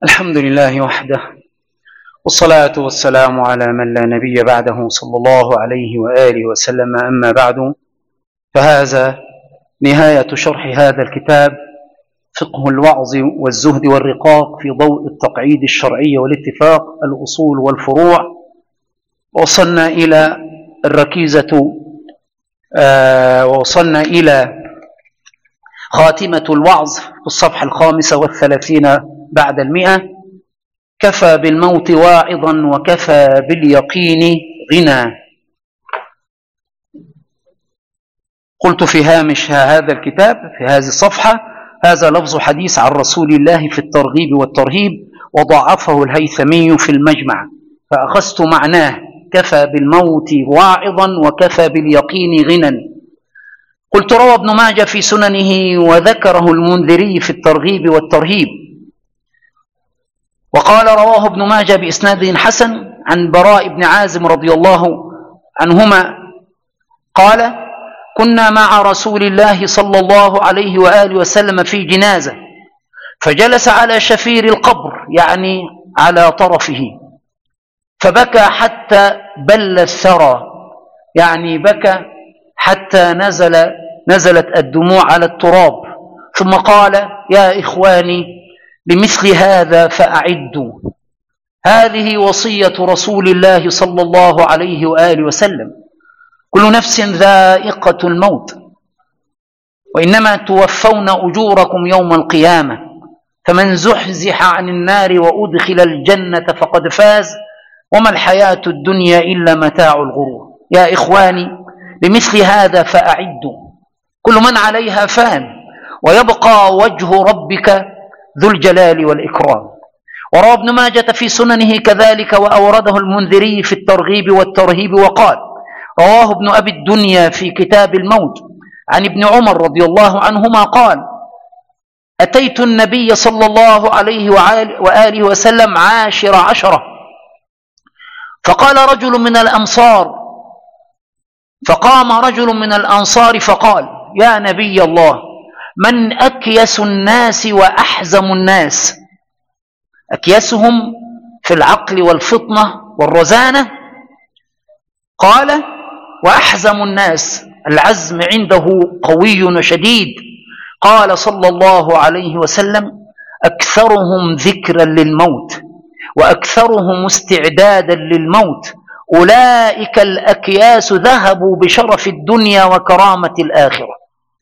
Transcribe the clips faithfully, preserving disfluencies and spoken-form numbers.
الحمد لله وحده، والصلاة والسلام على من لا نبي بعده صلى الله عليه وآله وسلم. أما بعد، فهذا نهاية شرح هذا الكتاب، فقه الوعظ والزهد والرقاق في ضوء التقعيد الشرعي والاتفاق، الأصول والفروع. ووصلنا إلى الركيزة آه ووصلنا إلى خاتمة الوعظ في الصفحة الخامسة والثلاثين بعد المئة. كفى بالموت واعظا وكفى باليقين غنى. قلت في هامش هذا الكتاب في هذه الصفحة: هذا لفظ حديث عن رسول الله في الترغيب والترهيب، وضعفه الهيثمي في المجمع، فأخذت معناه: كفى بالموت واعظا وكفى باليقين غنى. قلت: روى ابن ماجه في سننه وذكره المنذري في الترغيب والترهيب. وقال: رواه ابن ماجه بإسناد حسن عن براء بن عازم رضي الله عنهما قال: كنا مع رسول الله صلى الله عليه وآله وسلم في جنازة، فجلس على شفير القبر، يعني على طرفه، فبكى حتى بل الثرى، يعني بكى حتى نزل نزلت الدموع على التراب، ثم قال: يا إخواني، لمثل هذا فأعدوا. هذه وصية رسول الله صلى الله عليه وآله وسلم: كل نفس ذائقة الموت، وإنما توفون أجوركم يوم القيامة، فمن زحزح عن النار وأدخل الجنة فقد فاز، وما الحياة الدنيا إلا متاع الغرور. يا إخواني، لمثل هذا فأعدوا. كل من عليها فان، ويبقى وجه ربك ذو الجلال والإكرام. وروى ابن ماجة في سننه كذلك، وأورده المنذري في الترغيب والترهيب، وقال: رواه ابن أبي الدنيا في كتاب الموت عن ابن عمر رضي الله عنهما قال: أتيت النبي صلى الله عليه وآله وسلم عاشر عشرة، فقال رجل من الأنصار فقام رجل من الأنصار فقال: يا نبي الله، من أكيس الناس وأحزم الناس؟ أكيسهم في العقل والفطنة والرزانة. قال: وأحزم الناس العزم عنده قوي وشديد. قال صلى الله عليه وسلم: أكثرهم ذكرا للموت وأكثرهم استعدادا للموت، أولئك الأكياس ذهبوا بشرف الدنيا وكرامة الآخرة.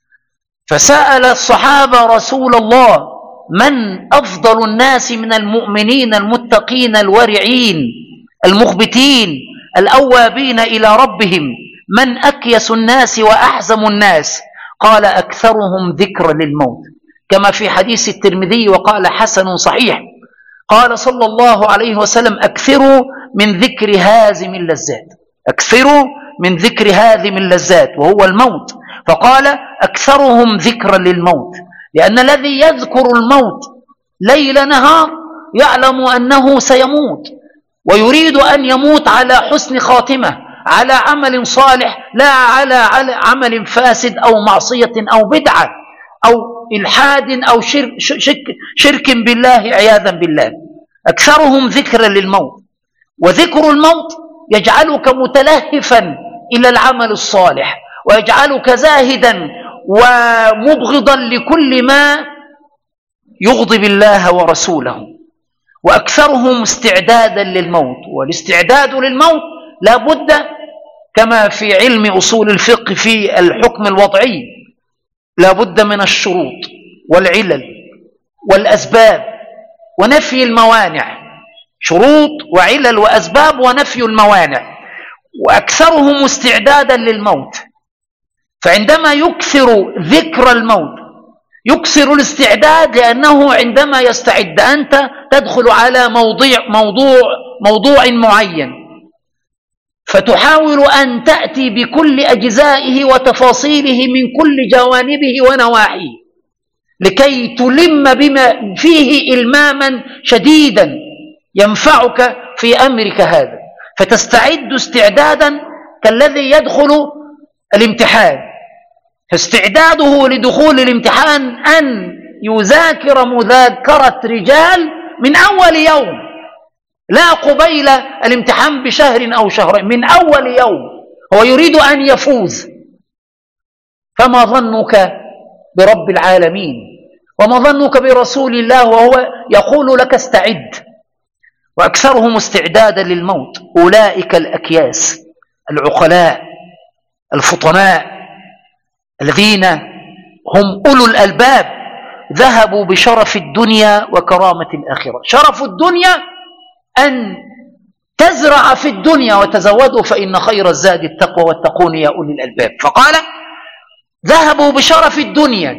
فسأل الصحابة رسول الله: من أفضل الناس من المؤمنين المتقين الورعين المخبتين الأوابين إلى ربهم؟ من أكيس الناس وأحزم الناس؟ قال: أكثرهم ذكرا للموت، كما في حديث الترمذي، وقال: حسن صحيح. قال صلى الله عليه وسلم: أكثروا من ذكر هازم اللذات، أكثروا من ذكر هازم اللذات وهو الموت. فقال: أكثرهم ذكرا للموت، لأن الذي يذكر الموت ليل نهار يعلم أنه سيموت، ويريد أن يموت على حسن خاتمة، على عمل صالح، لا على عمل فاسد أو معصية أو بدعة أو إلحاد أو شرك, شرك, شرك بالله عياذا بالله. أكثرهم ذكرا للموت، وذكر الموت يجعلك متلهفا إلى العمل الصالح، ويجعلك زاهدا ومبغضا لكل ما يغضب الله ورسوله. وأكثرهم استعدادا للموت، والاستعداد للموت لا بد، كما في علم أصول الفقه في الحكم الوضعي، لا بد من الشروط والعلل والأسباب ونفي الموانع، شروط وعلل وأسباب ونفي الموانع. وأكثرهم استعدادا للموت، فعندما يكثر ذكر الموت يكثر الاستعداد، لأنه عندما يستعد أنت تدخل على موضوع موضوع موضوع معين، فتحاول أن تأتي بكل أجزائه وتفاصيله من كل جوانبه ونواحيه، لكي تلم بما فيه إلماما شديدا ينفعك في أمرك هذا، فتستعد استعدادا كالذي يدخل الامتحان. فاستعداده لدخول الامتحان أن يذاكر مذاكرة رجال من أول يوم، لا قبيل الامتحان بشهر أو شهرين، من أول يوم هو يريد أن يفوز. فما ظنك برب العالمين، وما ظنك برسول الله وهو يقول لك استعد؟ وأكثرهم استعدادا للموت أولئك الأكياس العقلاء الفطناء الذين هم أولو الألباب، ذهبوا بشرف الدنيا وكرامة الآخرة. شرف الدنيا أن تزرع في الدنيا وتزودوا فإن خير الزاد التقوى واتقون يا أولي الألباب. فقال ذهبوا بشرف الدنيا.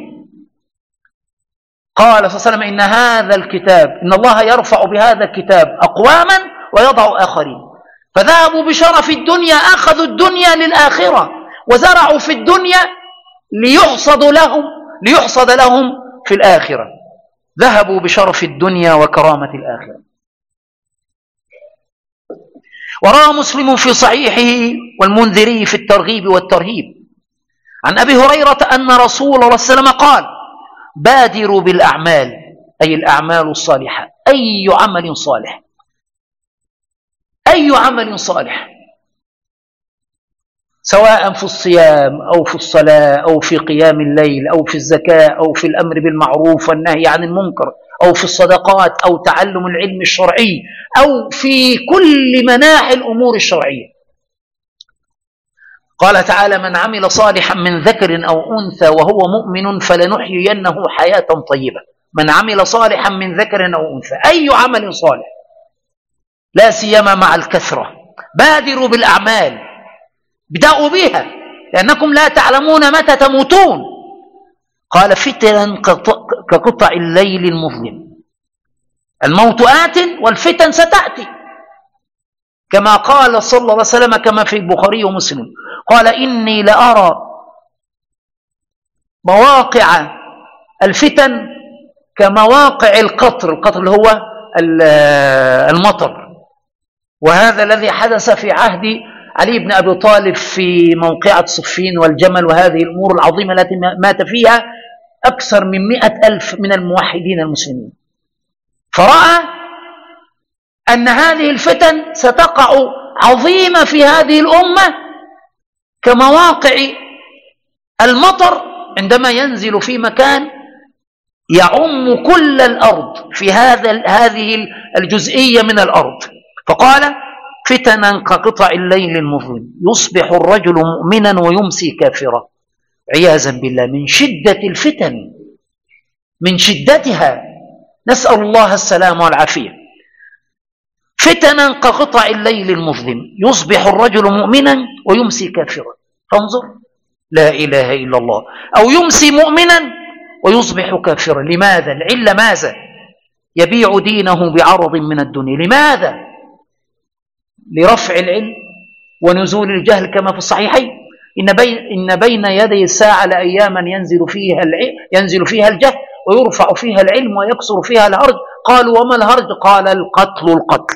قال صلى الله عليه وسلم إن هذا الكتاب، إن الله يرفع بهذا الكتاب أقواما ويضع آخرين. فذهبوا بشرف الدنيا، أخذوا الدنيا للآخرة وزرعوا في الدنيا ليحصد لهم ليحصد لهم في الآخرة. ذهبوا بشرف الدنيا وكرامة الآخرة. وروى مسلم في صحيحه والمنذري في الترغيب والترهيب عن أبي هريرة أن رسول الله صلى الله عليه وسلم قال بادروا بالأعمال، أي الأعمال الصالحة، أي عمل صالح، أي عمل صالح، سواء في الصيام أو في الصلاة أو في قيام الليل أو في الزكاة أو في الأمر بالمعروف والنهي عن المنكر أو في الصدقات أو تعلم العلم الشرعي أو في كل مناحي الأمور الشرعية. قال تعالى من عمل صالحا من ذكر أو أنثى وهو مؤمن فلنحيينه حياة طيبة. من عمل صالحا من ذكر أو أنثى، أي عمل صالح، لا سيما مع الكثرة. بادروا بالأعمال، ابدأوا بها لأنكم لا تعلمون متى تموتون. قال فتنا كقطع الليل المظلم، الموت آت والفتن ستأتي، كما قال صلى الله عليه وسلم كما في البخاري ومسلم قال إني لأرى مواقع الفتن كمواقع القطر، القطر اللي هو المطر. وهذا الذي حدث في عهد علي بن أبي طالب في موقعة صفين والجمل، وهذه الأمور العظيمة التي مات فيها أكثر من مئة ألف من الموحدين المسلمين. فرأى أن هذه الفتن ستقع عظيمة في هذه الأمة كمواقع المطر عندما ينزل في مكان يعم كل الأرض في هذا هذه الجزئية من الأرض. فقال فتنا كقطع الليل المظلم يصبح الرجل مؤمنا ويمسي كافرا، عياذا بالله من شدة الفتن، من شدتها، نسأل الله السلامة والعافية. فتنا كقطع الليل المظلم يصبح الرجل مؤمنا ويمسي كافرا. فانظر، لا إله إلا الله. أو يمسي مؤمنا ويصبح كافرا. لماذا؟ العلة ماذا؟ يبيع دينه بعرض من الدنيا. لماذا؟ لرفع العلم ونزول الجهل كما في الصحيحين إن بين, إن بين يدي الساعة لأياما ينزل فيها العلم ينزل فيها الجهل ويرفع فيها العلم ويكسر فيها الهرج. قالوا وما الهرج؟ قال القتل القتل.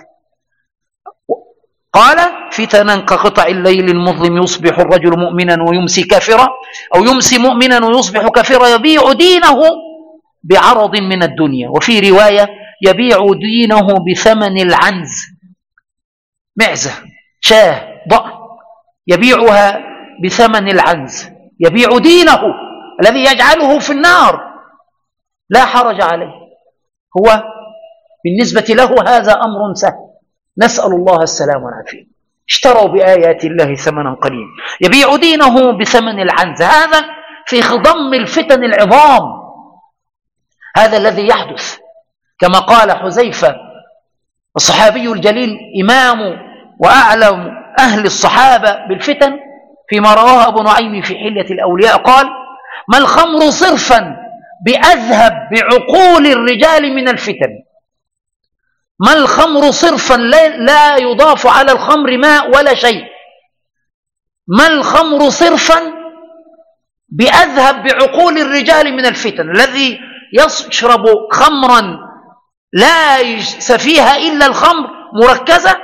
قال فتنا كقطع الليل المظلم يصبح الرجل مؤمنا ويمسي كافرا، أو يمسي مؤمنا ويصبح كافرا يبيع دينه بعرض من الدنيا. وفي رواية يبيع دينه بثمن العنز، معزة، شاه، ضأن، يبيعها بثمن العنز، يبيع دينه الذي يجعله في النار، لا حرج عليه، هو بالنسبة له هذا أمر سهل، نسأل الله السلام والعافية. اشتروا بآيات الله ثمنا قليلا، يبيع دينه بثمن العنز. هذا في خضم الفتن العظام، هذا الذي يحدث كما قال حذيفة الصحابي الجليل إمام وأعلم أهل الصحابة بالفتن فيما رواه أبو نعيم في حلية الأولياء قال ما الخمر صرفا بأذهب بعقول الرجال من الفتن. ما الخمر صرفا لا يضاف على الخمر ماء ولا شيء. ما الخمر صرفا بأذهب بعقول الرجال من الفتن. الذي يشرب خمرا لا فيها إلا الخمر مركزة،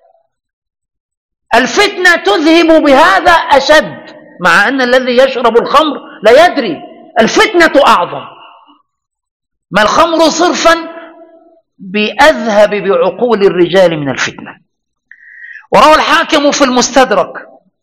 الفتنة تذهب بهذا أشد، مع أن الذي يشرب الخمر لا يدري الفتنة أعظم. ما الخمر صرفا بأذهب بعقول الرجال من الفتنة. وروى الحاكم في المستدرك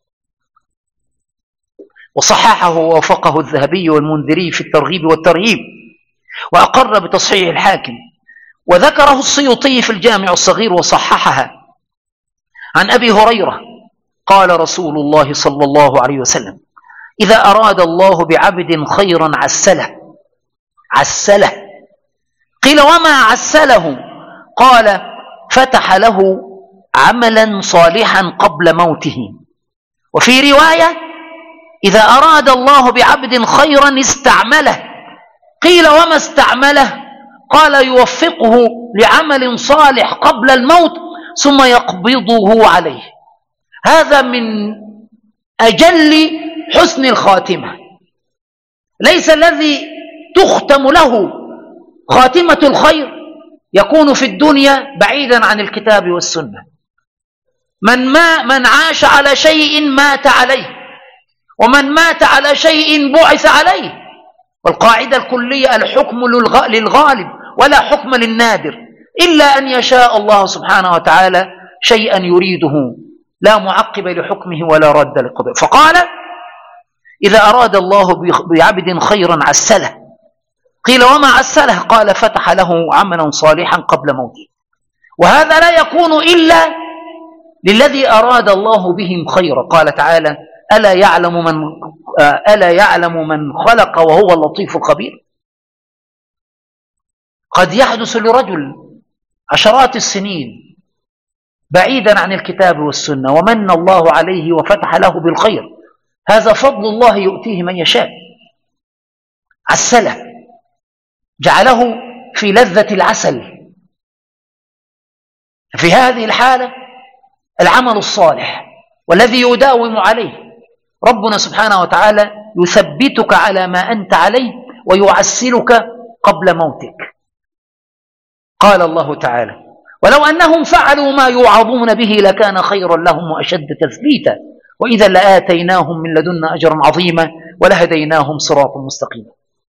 وصححه ووافقه الذهبي والمنذري في الترغيب والترهيب، وأقر بتصحيح الحاكم، وذكره السيوطي في الجامع الصغير وصححها، عن أبي هريرة قال رسول الله صلى الله عليه وسلم: إذا أراد الله بعبد خيرا عسله. عسله. قيل: وما عسله؟ قال: فتح له عملا صالحا قبل موته. وفي رواية: إذا أراد الله بعبد خيرا استعمله. قيل: وما استعمله؟ قال: يوفقه لعمل صالح قبل الموت ثم يقبضه عليه. هذا من أجل حسن الخاتمة. ليس الذي تختم له خاتمة الخير يكون في الدنيا بعيدا عن الكتاب والسنة. من, ما من عاش على شيء مات عليه، ومن مات على شيء بعث عليه. والقاعدة الكلية: الحكم للغالب ولا حكم للنادر، إلا أن يشاء الله سبحانه وتعالى شيئا يريده، لا معقب لحكمه ولا رد لقضائه. فقال: إذا أراد الله بعبد خيرا عسله. قيل: وما عسله؟ قال: فتح له عملا صالحا قبل موته. وهذا لا يكون إلا للذي أراد الله بهم خيرا. قال تعالى: ألا يعلم من ألا يعلم من خلق وهو اللطيف الخبير. قد يحدث لرجل عشرات السنين بعيدا عن الكتاب والسنة ومن الله عليه وفتح له بالخير، هذا فضل الله يؤتيه من يشاء. عسله، جعله في لذة العسل. في هذه الحالة العمل الصالح والذي يداوم عليه ربنا سبحانه وتعالى يثبتك على ما أنت عليه ويعسلك قبل موتك. قال الله تعالى: ولو أنهم فعلوا ما يوعظون به لكان خيرا لهم وأشد تثبيتا وإذا لآتيناهم من لدنا أجرا عظيما ولهديناهم صراطا مستقيما.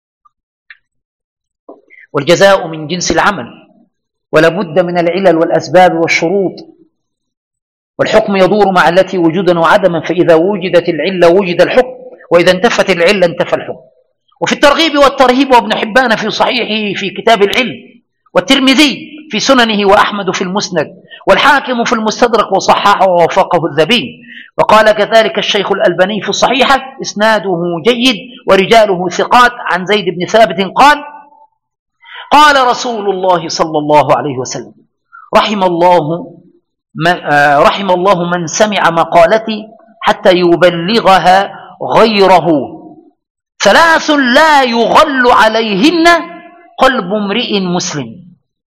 والجزاء من جنس العمل، ولا بد من العلل والأسباب والشروط، والحكم يدور مع التي وجودا وعدما، فإذا وجدت العلة وجد الحكم، وإذا انتفت العلة انتفى الحكم. وفي الترغيب والترهيب وابن حبان في صحيحه في كتاب العلم، والترمذي في سننه، وأحمد في المسند، والحاكم في المستدرك وصححه ووافقه الذهبي. وقال كذلك الشيخ الألباني في الصحيحة: إسناده جيد ورجاله ثقات، عن زيد بن ثابت قال: قال رسول الله صلى الله عليه وسلم: رحم الله من, رحم الله من سمع مقالتي حتى يبلغها غيره، ثلاث لا يغل عليهن قلب امرئ مسلم: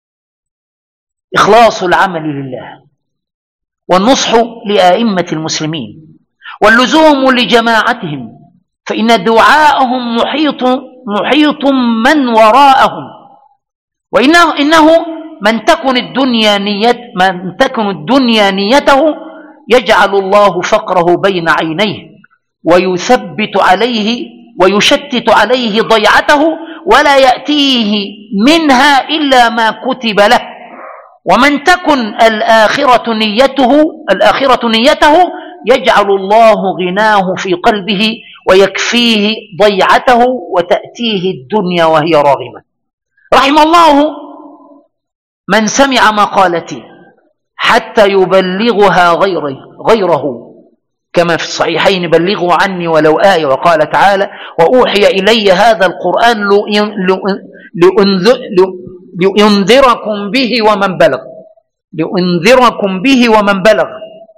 إخلاص العمل لله، والنصح لآئمة المسلمين، واللزوم لجماعتهم، فإن دعاءهم محيط محيط من وراءهم، وإنه إنه من تكن الدنيا نيت من تكن الدنيا نيته يجعل الله فقره بين عينيه ويثبت عليه ويشتت عليه ضيعته ولا يأتيه منها إلا ما كتب له. ومن تكن الآخرة نيته الآخرة نيته يجعل الله غناه في قلبه ويكفيه ضيعته وتأتيه الدنيا وهي راغمة. رحم الله من سمع مقالتي حتى يبلغها غيره, غيره كما في الصحيحين: بلغوا عني ولو آية. وقال تعالى: وأوحي إلي هذا القرآن لأنذركم به ومن بلغ لأنذركم به ومن بلغ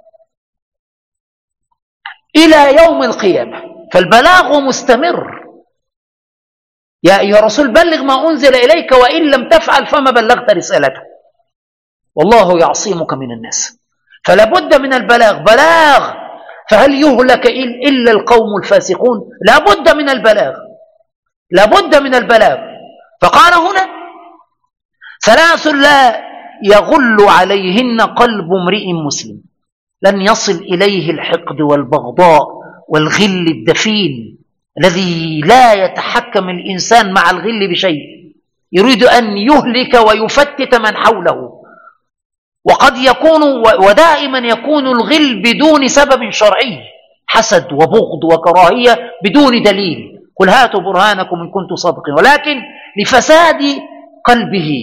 إلى يوم القيامة. فالبلاغ مستمر. يا أيها الرسول بلغ ما أنزل إليك وإن لم تفعل فما بلغت رسالته والله يعصمك من الناس. فلا بد من البلاغ. بلاغ. فهل يهلك إلا القوم الفاسقون؟ لا بد من البلاغ، لا بد من البلاغ. فقال هنا: ثلاث لا يغل عليهن قلب امرئ مسلم، لن يصل إليه الحقد والبغضاء والغل الدفين الذي لا يتحكم الإنسان مع الغل بشيء. يريد أن يهلك ويفتت من حوله. وقد يكون ودائما يكون الغل بدون سبب شرعي، حسد وبغض وكراهية بدون دليل، قل هاتوا برهانكم إن كنتم صادقين، ولكن لفساد قلبه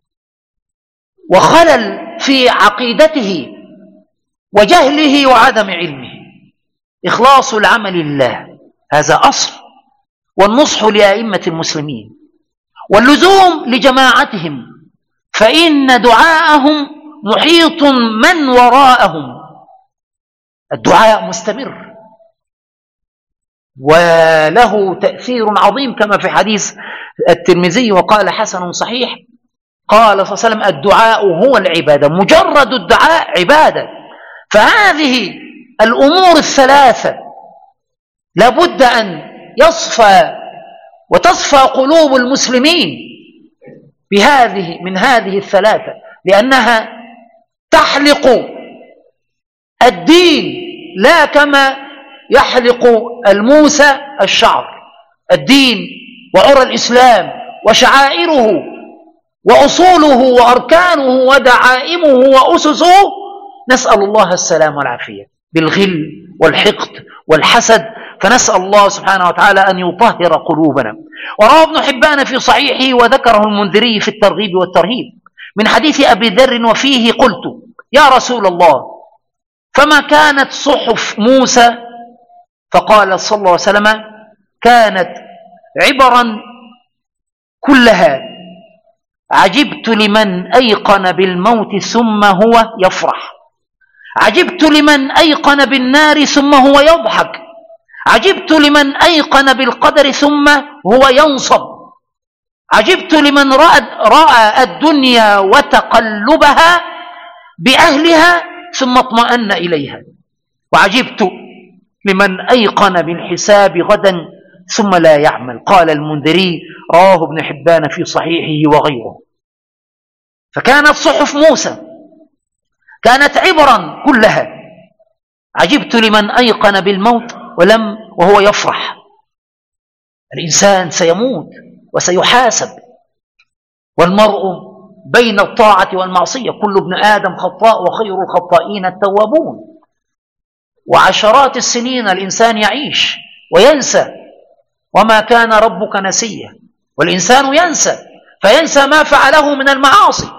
وخلل في عقيدته وجهله وعدم علمه. إخلاص العمل لله هذا أصل، والنصح لأئمة المسلمين واللزوم لجماعتهم، فإن دعاءهم محيط من وراءهم. الدعاء مستمر وله تأثير عظيم كما في حديث الترمذي وقال حسن صحيح، قال صلى الله عليه وسلم الدعاء هو العبادة، مجرد الدعاء عبادة. فهذه الأمور الثلاثة لابد أن يصفى وتصفى قلوب المسلمين بهذه من هذه الثلاثة، لأنها تحلق الدين لا كما يحلق الموسى الشعر. الدين وعرى الإسلام وشعائره وأصوله وأركانه ودعائمه وأسسه، نسأل الله السلام والعافية، بالغل والحقد والحسد، فنسأل الله سبحانه وتعالى أن يطهر قلوبنا. وروى ابن حبان في صحيحه وذكره المنذري في الترغيب والترهيب من حديث أبي ذر وفيه قلت يا رسول الله فما كانت صحف موسى؟ فقال صلى الله عليه وسلم كانت عبرا كلها عجبت لمن أيقن بالموت ثم هو يفرح، عجبت لمن أيقن بالنار ثم هو يضحك، عجبت لمن أيقن بالقدر ثم هو ينصب، عجبت لمن رأى, رأى الدنيا وتقلبها بأهلها ثم اطمأن إليها، وعجبت لمن أيقن بالحساب غدا ثم لا يعمل. قال المنذري رواه ابن حبان في صحيحه وغيره. فكانت صحف موسى كانت عبرا كلها، عجبت لمن أيقن بالموت ولم وهو يفرح. الإنسان سيموت وسيحاسب، والمرء بين الطاعة والمعصية، كل ابن آدم خطاء وخير الخطائين التوابون. وعشرات السنين الإنسان يعيش وينسى، وما كان ربك نسيا، والإنسان ينسى فينسى ما فعله من المعاصي،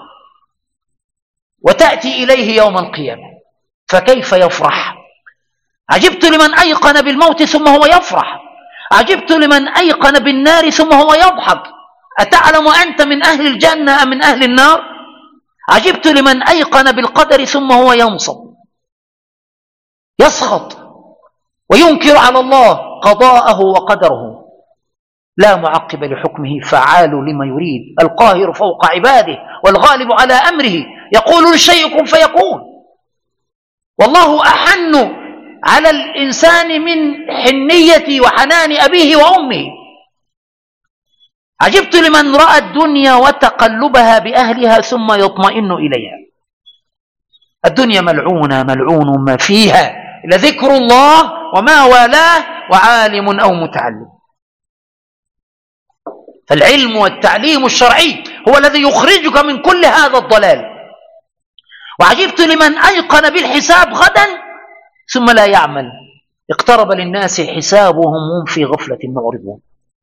وتأتي إليه يوم القيامة فكيف يفرح؟ عجبت لمن أيقن بالموت ثم هو يفرح، عجبت لمن أيقن بالنار ثم هو يضحك، أتعلم أنت من أهل الجنة أم من أهل النار؟ عجبت لمن أيقن بالقدر ثم هو ينصب، يسخط وينكر على الله قضاءه وقدره، لا معقب لحكمه فعال لما يريد، القاهر فوق عباده والغالب على أمره، يقول للشيء كن فيكون. والله أحن على الإنسان من حنية وحنان أبيه وأمه. عجبت لمن رأى الدنيا وتقلبها بأهلها ثم يطمئن إليها. الدنيا ملعونة ملعون ما فيها لذكر الله وما والاه وعالم أو متعلم. فالعلم والتعليم الشرعي هو الذي يخرجك من كل هذا الضلال. وعجبت لمن أيقن بالحساب غدا ثم لا يعمل، اقترب للناس حسابهم هم في غفلة معرضون.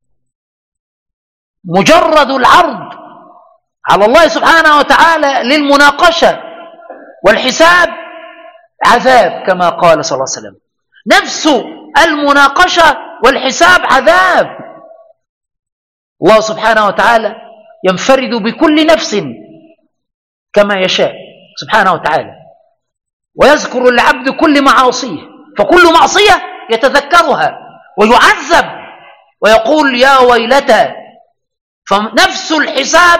مجرد العرض على الله سبحانه وتعالى للمناقشة والحساب عذاب كما قال صلى الله عليه وسلم، نفس المناقشة والحساب عذاب. الله سبحانه وتعالى ينفرد بكل نفس كما يشاء سبحانه وتعالى، ويذكر العبد كل معاصيه، فكل معصية يتذكرها ويعذب ويقول يا ويلتى، فنفس الحساب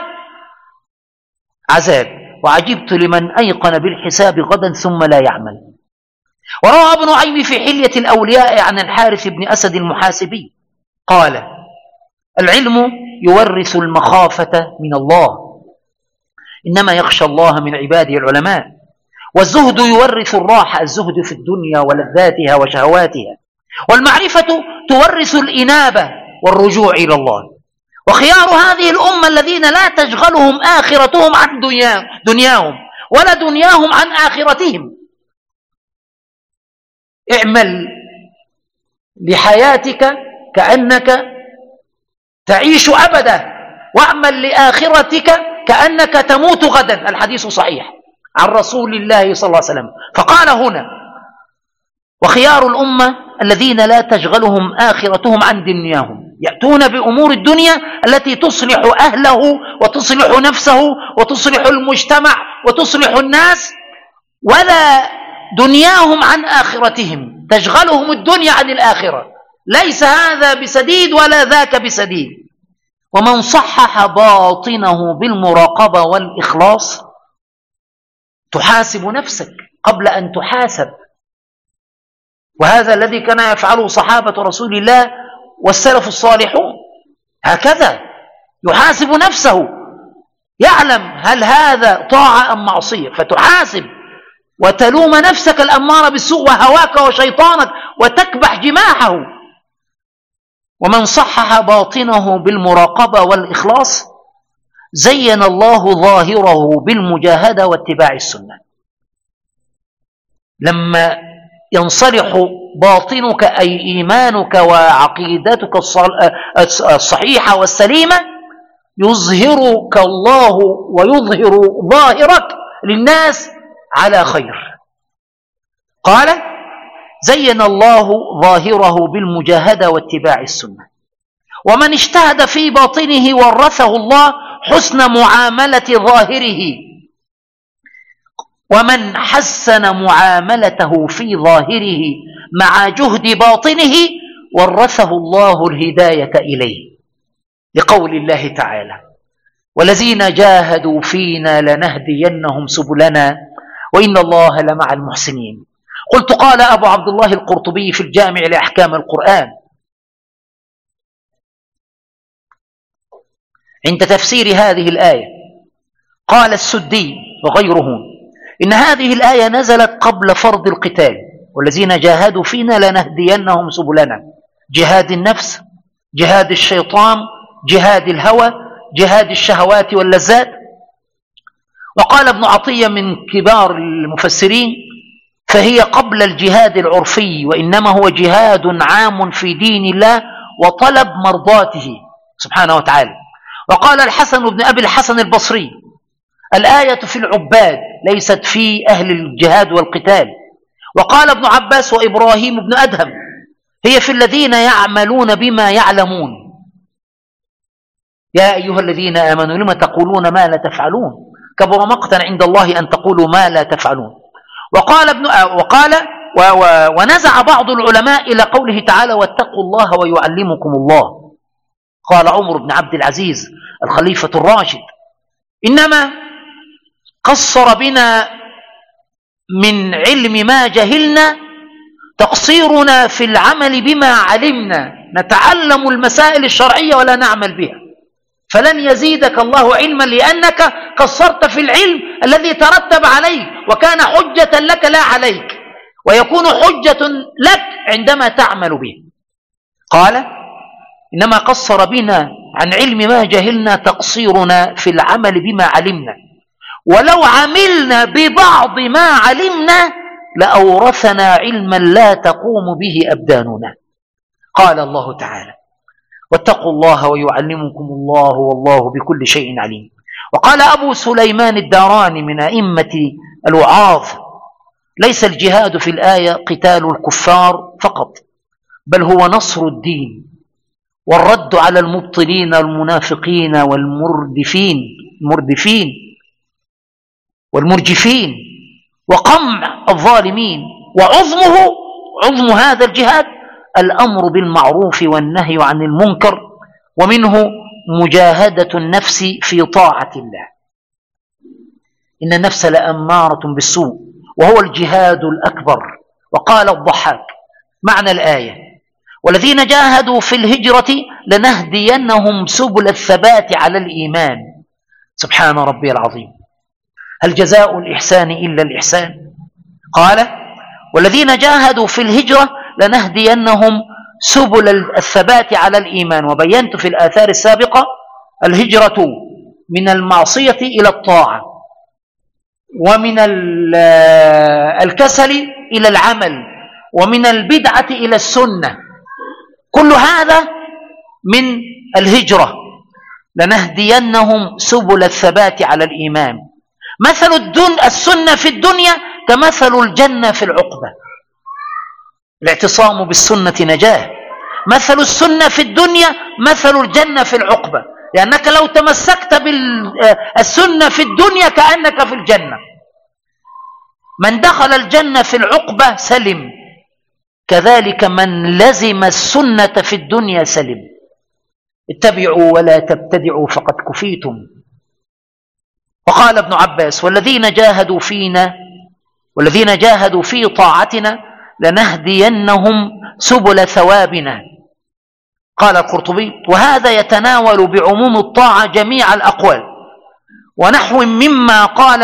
عذاب. وعجبت لمن أيقن بالحساب غدا ثم لا يعمل. وروى ابن عيمي في حلية الأولياء عن الحارث بن أسد المحاسبي قال العلم يورث المخافة من الله، إنما يخشى الله من عباده العلماء. والزهد يورث الراحة، الزهد في الدنيا ولذاتها وشهواتها. والمعرفة تورث الإنابة والرجوع إلى الله. وخيار هذه الأمة الذين لا تشغلهم آخرتهم عن دنياهم ولا دنياهم عن آخرتهم. اعمل لحياتك كأنك تعيش أبدا، واعمل لآخرتك كأنك تموت غدا. الحديث صحيح عن رسول الله صلى الله عليه وسلم. فقال هنا: وخيار الأمة الذين لا تشغلهم آخرتهم عن دنياهم، يأتون بأمور الدنيا التي تصلح أهله وتصلح نفسه وتصلح المجتمع وتصلح الناس، ولا دنياهم عن آخرتهم، تشغلهم الدنيا عن الآخرة. ليس هذا بسديد ولا ذاك بسديد. ومن صحح باطنه بالمراقبة والإخلاص، تحاسب نفسك قبل أن تحاسب. وهذا الذي كان يفعله صحابة رسول الله والسلف الصالحون، هكذا يحاسب نفسه، يعلم هل هذا طاعة أم معصية، فتحاسب وتلوم نفسك الأمارة بالسوء وهواك وشيطانك وتكبح جماحه. ومن صحح باطنه بالمراقبة والإخلاص، زين الله ظاهره بالمجاهدة واتباع السنة. لما ينصلح باطنك أي إيمانك وعقيدتك الصحيحة والسليمة، يظهرك الله ويظهر ظاهرك للناس على خير. قال: زين الله ظاهره بالمجاهدة واتباع السنة. ومن اجتهد في باطنه ورثه الله حسن معاملة ظاهره، ومن حسن معاملته في ظاهره مع جهد باطنه ورثه الله الهداية إليه، لقول الله تعالى: والذين جاهدوا فينا لنهدينهم سبلنا وإن الله لمع المحسنين. قلت: قال أبو عبد الله القرطبي في الجامع لأحكام القرآن عند تفسير هذه الآية، قال السدي وغيره: إن هذه الآية نزلت قبل فرض القتال، والذين جاهدوا فينا لنهدينهم سبلنا، جهاد النفس، جهاد الشيطان، جهاد الهوى، جهاد الشهوات واللذات. وقال ابن عطية من كبار المفسرين: فهي قبل الجهاد العرفي، وإنما هو جهاد عام في دين الله وطلب مرضاته سبحانه وتعالى. وقال الحسن بن أبي الحسن البصري: الآية في العباد ليست في أهل الجهاد والقتال. وقال ابن عباس وإبراهيم بن أدهم: هي في الذين يعملون بما يعلمون. يا أيها الذين آمنوا لما تقولون ما لا تفعلون، كبر مقتا عند الله أن تقولوا ما لا تفعلون. وقال ابن وقال و و ونزع بعض العلماء إلى قوله تعالى: واتقوا الله ويعلمكم الله. قال عمر بن عبد العزيز الخليفة الراشد: إنما قصر بنا من علم ما جهلنا تقصيرنا في العمل بما علمنا، نتعلم المسائل الشرعية ولا نعمل بها، فلن يزيدك الله علما لأنك قصرت في العلم الذي ترتب عليه وكان حجة لك لا عليك، ويكون حجة لك عندما تعمل به. قال: إنما قصر بنا عن علم ما جهلنا تقصيرنا في العمل بما علمنا، ولو عملنا ببعض ما علمنا لأورثنا علما لا تقوم به أبداننا. قال الله تعالى: واتقوا الله ويعلمكم الله والله بكل شيء عليم. وقال أبو سليمان الداراني من أئمة الوعاظ: ليس الجهاد في الآية قتال الكفار فقط، بل هو نصر الدين والرد على المبطلين والمنافقين والمردفين المردفين والمرجفين وقمع الظالمين. وعظمه عظم هذا الجهاد الأمر بالمعروف والنهي عن المنكر، ومنه مجاهدة النفس في طاعة الله. إن النفس لأمارة بالسوء وهو الجهاد الأكبر. وقال الضحاك معنى الآية: والذين جاهدوا في الهجرة لنهدينهم سبل الثبات على الإيمان. سبحان ربي العظيم، هل جزاء الإحسان إلا الإحسان؟ قال: والذين جاهدوا في الهجرة لنهدينهم سبل الثبات على الإيمان. وبينت في الآثار السابقة الهجرة من المعصية إلى الطاعة، ومن الكسل إلى العمل، ومن البدعة إلى السنة، كل هذا من الهجرة. لنهدينهم سبل الثبات على الإيمان. مثل الدن السنة في الدنيا كمثل الجنة في العقبة. الاعتصام بالسنة نجاة. مثل السنة في الدنيا مثل الجنة في العقبة، لأنك لو تمسكت بالسنة في الدنيا كأنك في الجنة. من دخل الجنة في العقبة سلم، كذلك من لزم السنة في الدنيا سلم. اتبعوا ولا تبتدعوا فقد كفيتم. وقال ابن عباس: والذين جاهدوا فينا والذين جاهدوا في طاعتنا لنهدينهم سبل ثوابنا. قال القرطبي: وهذا يتناول بعموم الطاعة جميع الأقوال، ونحو مما قال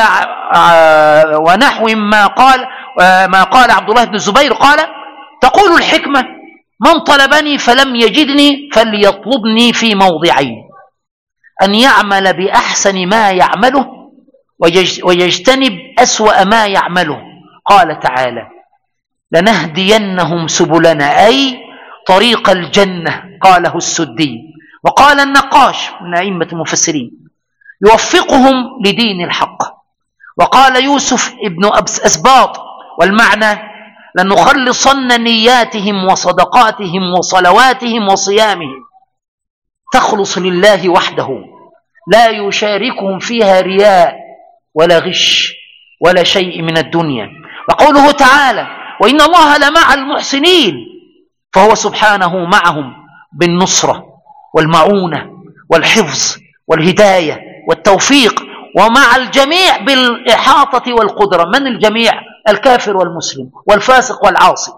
ونحو ما قال ما قال عبد الله بن الزبير قال: تقول الحكمة: من طلبني فلم يجدني فليطلبني في موضعين: أن يعمل بأحسن ما يعمله ويجتنب أسوأ ما يعمله. قال تعالى: لنهدينهم سبلنا، أي طريق الجنة. قاله السدي. وقال النقاش من أئمة المفسرين: يوفقهم لدين الحق. وقال يوسف ابن أسباط: والمعنى لنخلصن نياتهم وصدقاتهم وصلواتهم وصيامهم، تخلص لله وحده، لا يشاركهم فيها رياء ولا غش ولا شيء من الدنيا. وقوله تعالى: وإن الله لمع المحسنين، فهو سبحانه معهم بالنصرة والمعونة والحفظ والهداية والتوفيق، ومع الجميع بالإحاطة والقدرة. من الجميع؟ الكافر والمسلم والفاسق والعاصي.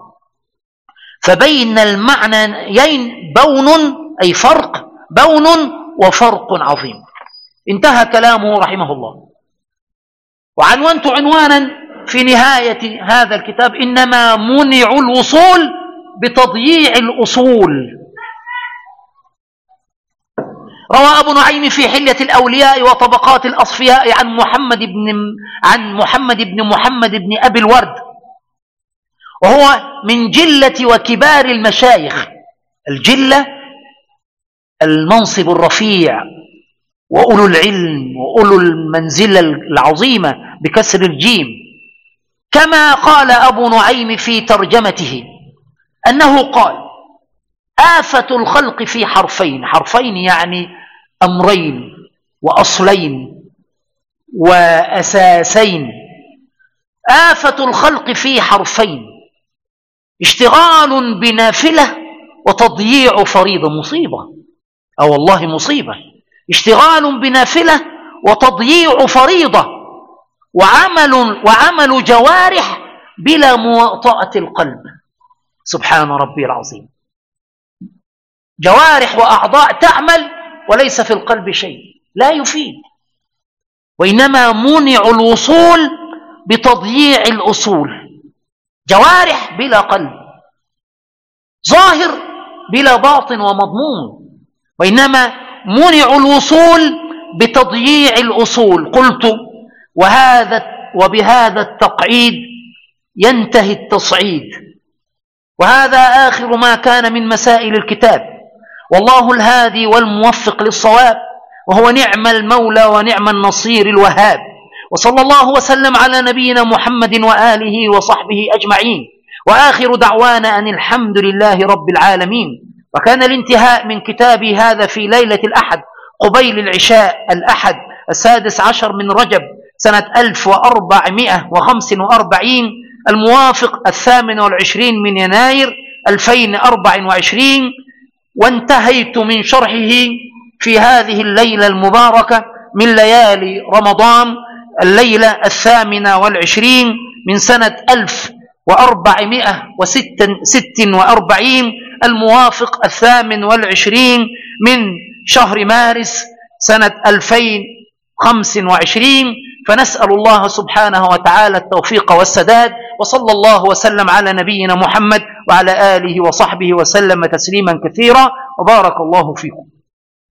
فبين المعنيين بون، أي فرق، بون وفرق عظيم. انتهى كلامه رحمه الله. وعنونت عنوانا في نهاية هذا الكتاب: إنما منعوا الوصول بتضييع الأصول. روى أبو نعيم في حلية الأولياء وطبقات الأصفياء عن محمد بن عن محمد بن محمد بن أبي الورد، وهو من جلة وكبار المشايخ. الجلة المنصب الرفيع وأولو العلم وأولو المنزلة العظيمة بكسر الجيم. كما قال أبو نعيم في ترجمته أنه قال: آفة الخلق في حرفين. حرفين يعني أمرين وأصلين وأساسين. آفة الخلق في حرفين: اشتغال بنافلة وتضييع فريضة. مصيبة، أو والله مصيبة. اشتغال بنافلة وتضييع فريضة، وعمل وعمل جوارح بلا مواطأة القلب. سبحان ربي العظيم. جوارح وأعضاء تعمل وليس في القلب شيء، لا يفيد. وإنما منع الوصول بتضييع الأصول. جوارح بلا قلب، ظاهر بلا باطن ومضمون، وإنما منع الوصول بتضييع الأصول. قلت: وهذا وبهذا التقعيد ينتهي التصعيد. وهذا آخر ما كان من مسائل الكتاب، والله الهادي والموفق للصواب، وهو نعم المولى ونعم النصير الوهاب. وصلى الله وسلم على نبينا محمد وآله وصحبه أجمعين، وآخر دعوانا أن الحمد لله رب العالمين. وكان الانتهاء من كتابي هذا في ليلة الأحد قبيل العشاء، الأحد السادس عشر من رجب سنة ألف وأربعمائة وخمسة وأربعين، الموافق الثامن والعشرين من يناير ألفين وأربعة وعشرين. وانتهيت من شرحه في هذه الليلة المباركة من ليالي رمضان، الليلة الثامنة والعشرين من سنة ألف وأربعمائة وستة وأربعين، الموافق الثامن والعشرين من شهر مارس سنة ألفين وخمسة وعشرين. فنسأل الله سبحانه وتعالى التوفيق والسداد، وصلى الله وسلم على نبينا محمد وعلى آله وصحبه وسلم تسليما كثيرا، وبارك الله فيكم.